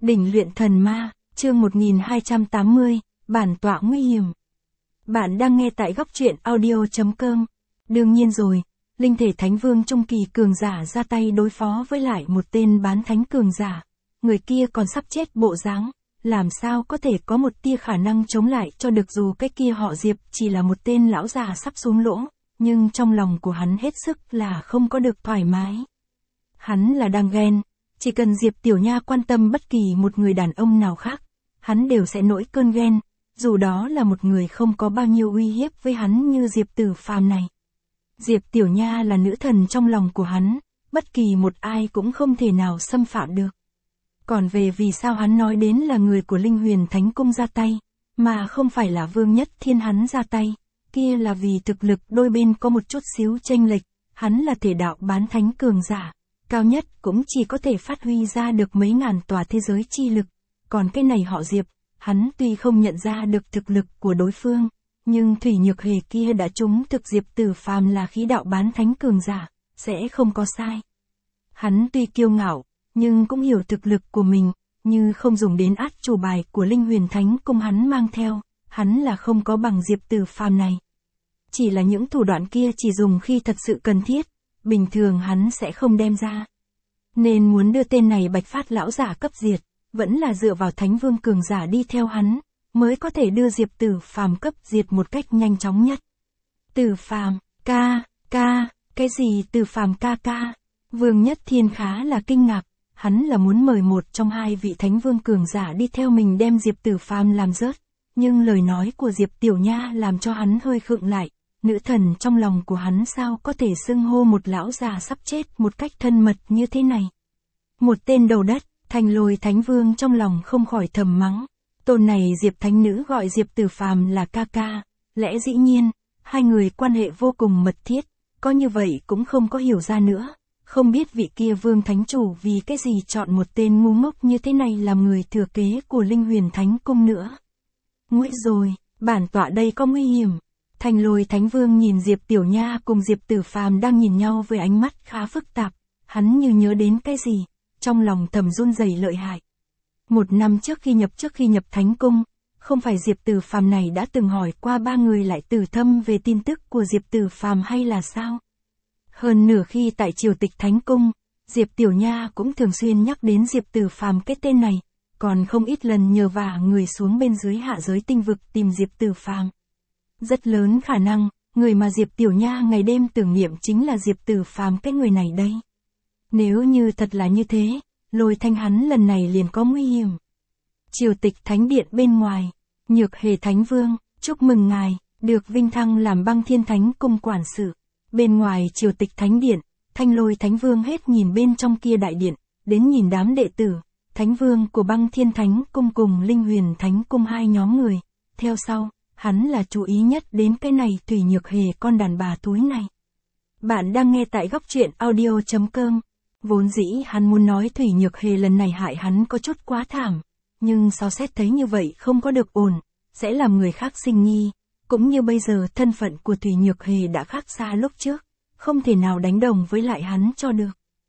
Đỉnh luyện thần ma, chương 1280, bản tọa nguy hiểm. Bạn đang nghe tại góc truyện audio.com. Đương nhiên rồi, linh thể thánh vương trung kỳ cường giả ra tay đối phó với lại một tên bán thánh cường giả. Người kia còn sắp chết bộ dáng, làm sao có thể có một tia khả năng chống lại cho được, dù cái kia họ Diệp chỉ là một tên lão già sắp xuống lỗ, nhưng trong lòng của hắn hết sức là không có được thoải mái. Hắn là đang ghen. Chỉ cần Diệp Tiểu Nha quan tâm bất kỳ một người đàn ông nào khác, hắn đều sẽ nổi cơn ghen, dù đó là một người không có bao nhiêu uy hiếp với hắn như Diệp Tử Phàm này. Diệp Tiểu Nha là nữ thần trong lòng của hắn, bất kỳ một ai cũng không thể nào xâm phạm được. Còn về vì sao hắn nói đến là người của Linh Huyền Thánh Cung ra tay, mà không phải là Vương Nhất Thiên hắn ra tay, kia là vì thực lực đôi bên có một chút xíu chênh lệch, hắn là thể đạo bán thánh cường giả. Cao nhất cũng chỉ có thể phát huy ra được mấy ngàn tòa thế giới chi lực, còn cái này họ Diệp, hắn tuy không nhận ra được thực lực của đối phương, nhưng Thủy Nhược Hề kia đã trúng thực Diệp Tử Phàm là khí đạo bán thánh cường giả, sẽ không có sai. Hắn tuy kiêu ngạo, nhưng cũng hiểu thực lực của mình, như không dùng đến át chủ bài của Linh Huyền Thánh Cung hắn mang theo, hắn là không có bằng Diệp Tử Phàm này. Chỉ là những thủ đoạn kia chỉ dùng khi thật sự cần thiết. Bình thường hắn sẽ không đem ra. Nên muốn đưa tên này Bạch Phát lão giả cấp diệt, vẫn là dựa vào Thánh Vương cường giả đi theo hắn, mới có thể đưa Diệp Tử Phàm cấp diệt một cách nhanh chóng nhất. Tử Phàm, cái gì Tử Phàm ca? Vương Nhất Thiên khá là kinh ngạc, hắn là muốn mời một trong hai vị Thánh Vương cường giả đi theo mình đem Diệp Tử Phàm làm rớt, nhưng lời nói của Diệp Tiểu Nha làm cho hắn hơi khựng lại. Nữ thần trong lòng của hắn sao có thể xưng hô một lão già sắp chết một cách thân mật như thế này. Một tên đầu đất, Thành Lôi Thánh Vương trong lòng không khỏi thầm mắng. Tôn này Diệp Thánh Nữ gọi Diệp Tử Phàm là ca, lẽ dĩ nhiên, hai người quan hệ vô cùng mật thiết, có như vậy cũng không có hiểu ra nữa. Không biết vị kia Vương Thánh Chủ vì cái gì chọn một tên ngu ngốc như thế này làm người thừa kế của Linh Huyền Thánh Cung nữa. Nguy rồi, bản tọa đây có nguy hiểm. Thành Lôi Thánh Vương nhìn Diệp Tiểu Nha cùng Diệp Tử Phàm đang nhìn nhau với ánh mắt khá phức tạp, hắn như nhớ đến cái gì, trong lòng thầm run rẩy lợi hại. Một năm trước khi nhập Thánh Cung, không phải Diệp Tử Phàm này đã từng hỏi qua ba người lại Tử Thâm về tin tức của Diệp Tử Phàm hay là sao? Hơn nửa khi tại triều tịch Thánh Cung, Diệp Tiểu Nha cũng thường xuyên nhắc đến Diệp Tử Phàm cái tên này, còn không ít lần nhờ vả người xuống bên dưới hạ giới tinh vực tìm Diệp Tử Phàm. Rất lớn khả năng, người mà Diệp Tiểu Nha ngày đêm tưởng niệm chính là Diệp Tử Phàm cái người này đây. Nếu như thật là như thế, Lôi Thanh hắn lần này liền có nguy hiểm. Triều tịch Thánh Điện bên ngoài, Nhược Hề Thánh Vương, chúc mừng ngài, được vinh thăng làm Băng Thiên Thánh Cung quản sự. Bên ngoài triều tịch Thánh Điện, Thanh Lôi Thánh Vương hết nhìn bên trong kia đại điện, đến nhìn đám đệ tử, Thánh Vương của Băng Thiên Thánh Cung cùng Linh Huyền Thánh Cung hai nhóm người, theo sau. Hắn là chú ý nhất đến cái này Thủy Nhược Hề con đàn bà túi này. Bạn đang nghe tại góc truyện audio.com. Vốn dĩ hắn muốn nói Thủy Nhược Hề lần này hại hắn có chút quá thảm, nhưng sao xét thấy như vậy không có được ổn, sẽ làm người khác sinh nghi, cũng như bây giờ thân phận của Thủy Nhược Hề đã khác xa lúc trước, không thể nào đánh đồng với lại hắn cho được.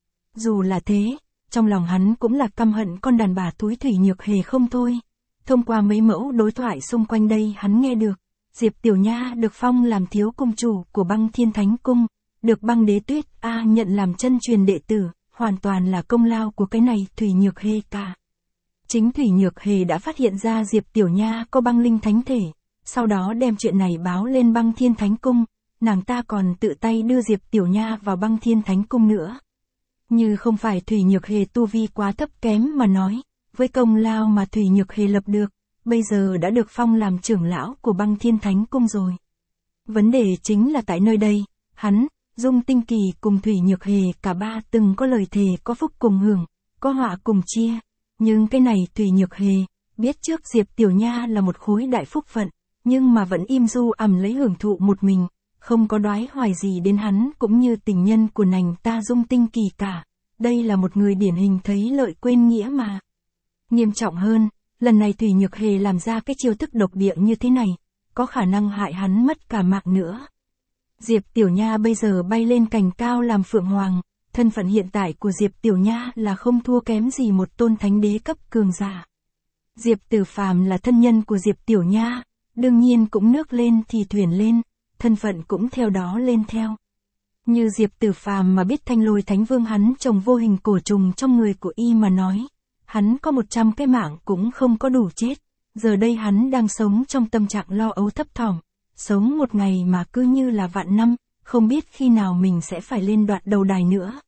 Dù là thế, trong lòng hắn cũng là căm hận con đàn bà túi Thủy Nhược Hề không thôi. Thông qua mấy mẫu đối thoại xung quanh đây hắn nghe được, Diệp Tiểu Nha được phong làm thiếu cung chủ của Băng Thiên Thánh Cung, được Băng Đế Tuyết nhận làm chân truyền đệ tử, hoàn toàn là công lao của cái này Thủy Nhược Hề cả. Chính Thủy Nhược Hề đã phát hiện ra Diệp Tiểu Nha có băng linh thánh thể, sau đó đem chuyện này báo lên Băng Thiên Thánh Cung, nàng ta còn tự tay đưa Diệp Tiểu Nha vào Băng Thiên Thánh Cung nữa. Như không phải Thủy Nhược Hề tu vi quá thấp kém mà nói. Với công lao mà Thủy Nhược Hề lập được, bây giờ đã được phong làm trưởng lão của Băng Thiên Thánh Cung rồi. Vấn đề chính là tại nơi đây, hắn, Dung Tinh Kỳ cùng Thủy Nhược Hề cả ba từng có lời thề có phúc cùng hưởng, có họa cùng chia. Nhưng cái này Thủy Nhược Hề, biết trước Diệp Tiểu Nha là một khối đại phúc phận, nhưng mà vẫn im du ầm lấy hưởng thụ một mình, không có đoái hoài gì đến hắn cũng như tình nhân của nàng ta Dung Tinh Kỳ cả. Đây là một người điển hình thấy lợi quên nghĩa mà. Nghiêm trọng hơn, lần này Thủy Nhược Hề làm ra cái chiêu thức độc địa như thế này, có khả năng hại hắn mất cả mạng nữa. Diệp Tiểu Nha bây giờ bay lên cành cao làm phượng hoàng, thân phận hiện tại của Diệp Tiểu Nha là không thua kém gì một tôn thánh đế cấp cường giả. Diệp Tử Phàm là thân nhân của Diệp Tiểu Nha, đương nhiên cũng nước lên thì thuyền lên, thân phận cũng theo đó lên theo. Như Diệp Tử Phàm mà biết Thanh Lôi Thánh Vương hắn trồng vô hình cổ trùng trong người của y mà nói, hắn có 100 cái mạng cũng không có đủ chết. Giờ đây hắn đang sống trong tâm trạng lo âu thấp thỏm, sống một ngày mà cứ như là vạn năm, không biết khi nào mình sẽ phải lên đoạn đầu đài nữa.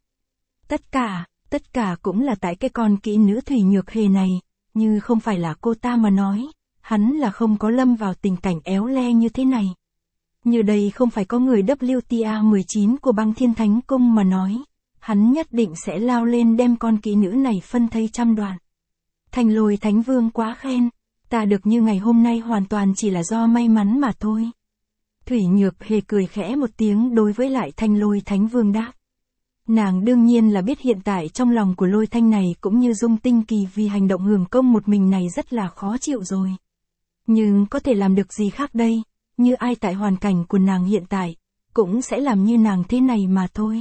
Tất cả cũng là tại cái con kỹ nữ Thủy Nhược Hề này, như không phải là cô ta mà nói, hắn là không có lâm vào tình cảnh éo le như thế này. Như đây không phải có người WTA 19 của Băng Thiên Thánh Cung mà nói, hắn nhất định sẽ lao lên đem con kỹ nữ này phân thây trăm đoạn. Thanh Lôi Thánh Vương quá khen, ta được như ngày hôm nay hoàn toàn chỉ là do may mắn mà thôi. Thủy Nhược Hề cười khẽ một tiếng đối với lại Thanh Lôi Thánh Vương đáp. Nàng đương nhiên là biết hiện tại trong lòng của Lôi Thanh này cũng như Dung Tinh Kỳ vì hành động hưởng công một mình này rất là khó chịu rồi. Nhưng có thể làm được gì khác đây, như ai tại hoàn cảnh của nàng hiện tại, cũng sẽ làm như nàng thế này mà thôi.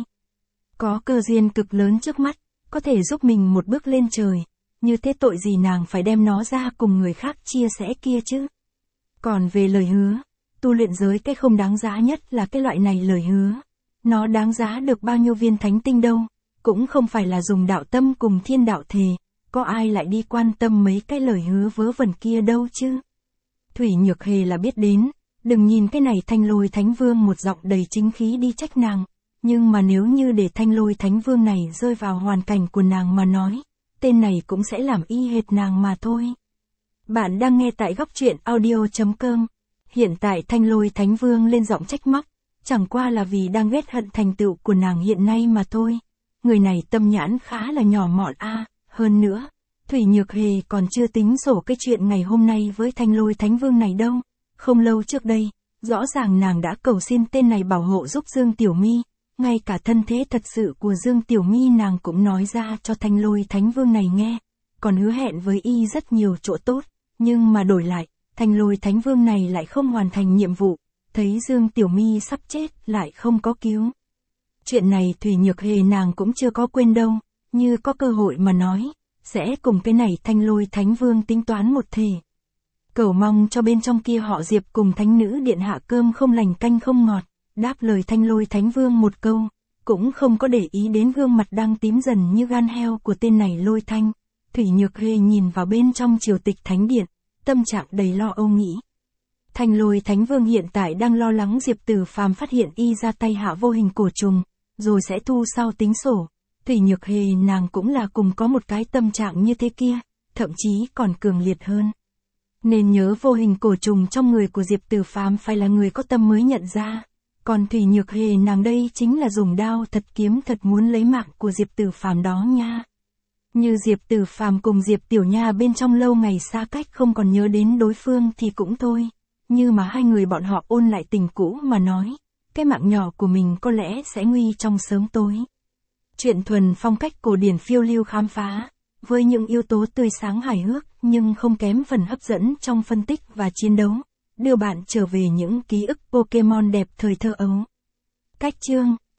Có cơ duyên cực lớn trước mắt, có thể giúp mình một bước lên trời, như thế tội gì nàng phải đem nó ra cùng người khác chia sẻ kia chứ. Còn về lời hứa, tu luyện giới cái không đáng giá nhất là cái loại này lời hứa. Nó đáng giá được bao nhiêu viên thánh tinh đâu, cũng không phải là dùng đạo tâm cùng thiên đạo thề, có ai lại đi quan tâm mấy cái lời hứa vớ vẩn kia đâu chứ. Thủy Nhược Hề là biết đến, đừng nhìn cái này Thanh Lôi Thánh Vương một giọng đầy chính khí đi trách nàng, nhưng mà nếu như để Thanh Lôi Thánh Vương này rơi vào hoàn cảnh của nàng mà nói, tên này cũng sẽ làm y hệt nàng mà thôi. Bạn đang nghe tại góc truyện audio.com. Hiện tại Thanh Lôi Thánh Vương lên giọng trách móc, chẳng qua là vì đang ghét hận thành tựu của nàng hiện nay mà thôi. Người này tâm nhãn khá là nhỏ mọn a, hơn nữa, Thủy Nhược Hề còn chưa tính sổ cái chuyện ngày hôm nay với Thanh Lôi Thánh Vương này đâu. Không lâu trước đây, rõ ràng nàng đã cầu xin tên này bảo hộ giúp Dương Tiểu My, ngay cả thân thế thật sự của Dương Tiểu My nàng cũng nói ra cho Thanh Lôi Thánh Vương này nghe, còn hứa hẹn với y rất nhiều chỗ tốt, nhưng mà đổi lại, Thanh Lôi Thánh Vương này lại không hoàn thành nhiệm vụ, thấy Dương Tiểu My sắp chết lại không có cứu. Chuyện này Thủy Nhược Hề nàng cũng chưa có quên đâu, như có cơ hội mà nói, sẽ cùng cái này Thanh Lôi Thánh Vương tính toán một thể. Cầu mong cho bên trong kia họ Diệp cùng Thánh Nữ Điện Hạ cơm không lành canh không ngọt, đáp lời Thanh Lôi Thánh Vương một câu, cũng không có để ý đến gương mặt đang tím dần như gan heo của tên này Lôi Thanh. Thủy Nhược Hề nhìn vào bên trong triều tịch Thánh Điện, tâm trạng đầy lo âu nghĩ. Thanh Lôi Thánh Vương hiện tại đang lo lắng Diệp Tử Phàm phát hiện y ra tay hạ vô hình cổ trùng, rồi sẽ thu sau tính sổ. Thủy Nhược Hề nàng cũng là cùng có một cái tâm trạng như thế kia, thậm chí còn cường liệt hơn. Nên nhớ vô hình cổ trùng trong người của Diệp Tử Phàm phải là người có tâm mới nhận ra. Còn Thủy Nhược Hề nàng đây chính là dùng đao thật kiếm thật muốn lấy mạng của Diệp Tử Phàm đó nha. Như Diệp Tử Phàm cùng Diệp Tiểu Nha bên trong lâu ngày xa cách không còn nhớ đến đối phương thì cũng thôi. Như mà hai người bọn họ ôn lại tình cũ mà nói, cái mạng nhỏ của mình có lẽ sẽ nguy trong sớm tối. Chuyện thuần phong cách cổ điển phiêu lưu khám phá, với những yếu tố tươi sáng hài hước nhưng không kém phần hấp dẫn trong phân tích và chiến đấu, đưa bạn trở về những ký ức Pokemon đẹp thời thơ ấu. Cách chương